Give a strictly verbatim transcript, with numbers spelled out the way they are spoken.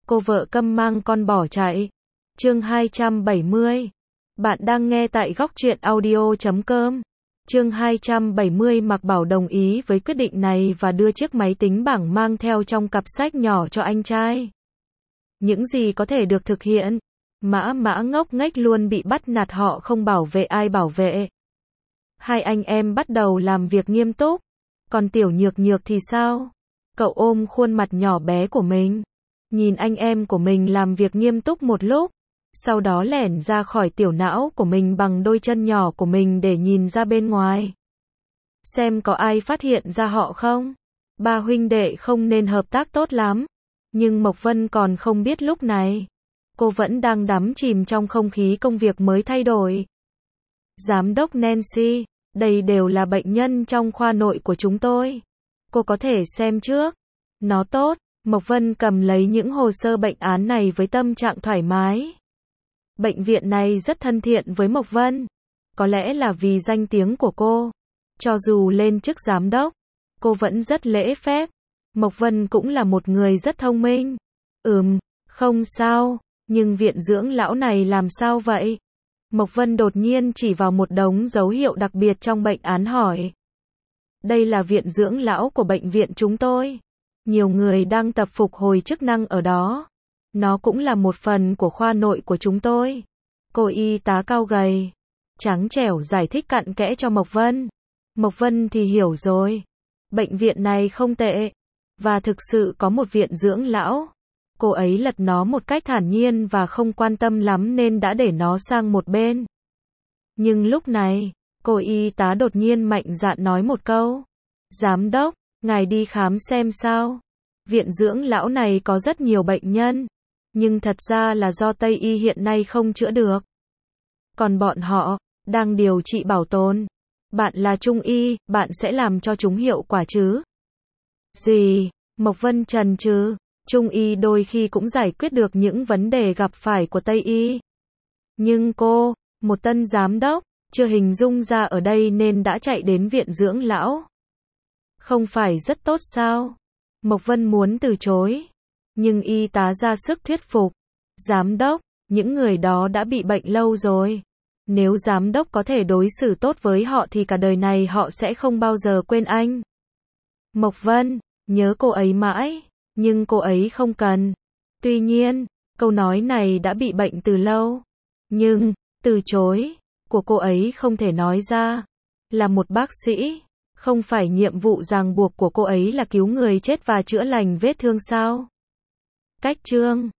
Cô vợ câm mang con bỏ chạy. Chương hai trăm bảy mươi. Bạn đang nghe tại góc truyện audio chấm com. Chương hai trăm bảy mươi. Mạc Bảo đồng ý với quyết định này và đưa chiếc máy tính bảng mang theo trong cặp sách nhỏ cho anh trai. Những gì có thể được thực hiện. Mã Mã ngốc nghếch luôn bị bắt nạt, họ không bảo vệ ai bảo vệ. Hai anh em bắt đầu làm việc nghiêm túc. Còn Tiểu Nhược Nhược thì sao? Cậu ôm khuôn mặt nhỏ bé của mình, nhìn anh em của mình làm việc nghiêm túc một lúc, sau đó lẻn ra khỏi tiểu não của mình bằng đôi chân nhỏ của mình để nhìn ra bên ngoài. Xem có ai phát hiện ra họ không? Ba huynh đệ không nên hợp tác tốt lắm. Nhưng Mộc Vân còn không biết lúc này, cô vẫn đang đắm chìm trong không khí công việc mới thay đổi. Giám đốc Nancy, đây đều là bệnh nhân trong khoa nội của chúng tôi. Cô có thể xem trước. Nó tốt. Mộc Vân cầm lấy những hồ sơ bệnh án này với tâm trạng thoải mái. Bệnh viện này rất thân thiện với Mộc Vân. Có lẽ là vì danh tiếng của cô. Cho dù lên chức giám đốc, cô vẫn rất lễ phép. Mộc Vân cũng là một người rất thông minh. Ừm, không sao. Nhưng viện dưỡng lão này làm sao vậy? Mộc Vân đột nhiên chỉ vào một đống dấu hiệu đặc biệt trong bệnh án hỏi. Đây là viện dưỡng lão của bệnh viện chúng tôi. Nhiều người đang tập phục hồi chức năng ở đó. Nó cũng là một phần của khoa nội của chúng tôi. Cô y tá cao gầy, trắng trẻo giải thích cặn kẽ cho Mộc Vân. Mộc Vân thì hiểu rồi. Bệnh viện này không tệ. Và thực sự có một viện dưỡng lão. Cô ấy lật nó một cách thản nhiên và không quan tâm lắm nên đã để nó sang một bên. Nhưng lúc này, cô y tá đột nhiên mạnh dạn nói một câu. Giám đốc, ngài đi khám xem sao. Viện dưỡng lão này có rất nhiều bệnh nhân. Nhưng thật ra là do Tây y hiện nay không chữa được. Còn bọn họ, đang điều trị bảo tồn. Bạn là Trung y, bạn sẽ làm cho chúng hiệu quả chứ? Gì? Mộc Vân chần chừ. Trung y đôi khi cũng giải quyết được những vấn đề gặp phải của Tây y. Nhưng cô, một tân giám đốc, chưa hình dung ra ở đây nên đã chạy đến viện dưỡng lão. Không phải rất tốt sao? Mộc Vân muốn từ chối. Nhưng y tá ra sức thuyết phục. Giám đốc, những người đó đã bị bệnh lâu rồi. Nếu giám đốc có thể đối xử tốt với họ thì cả đời này họ sẽ không bao giờ quên anh. Mộc Vân, nhớ cô ấy mãi. Nhưng cô ấy không cần. Tuy nhiên, câu nói này đã bị bệnh từ lâu. Nhưng, từ chối, của cô ấy không thể nói ra. Là một bác sĩ, không phải nhiệm vụ ràng buộc của cô ấy là cứu người chết và chữa lành vết thương sao? Cách chương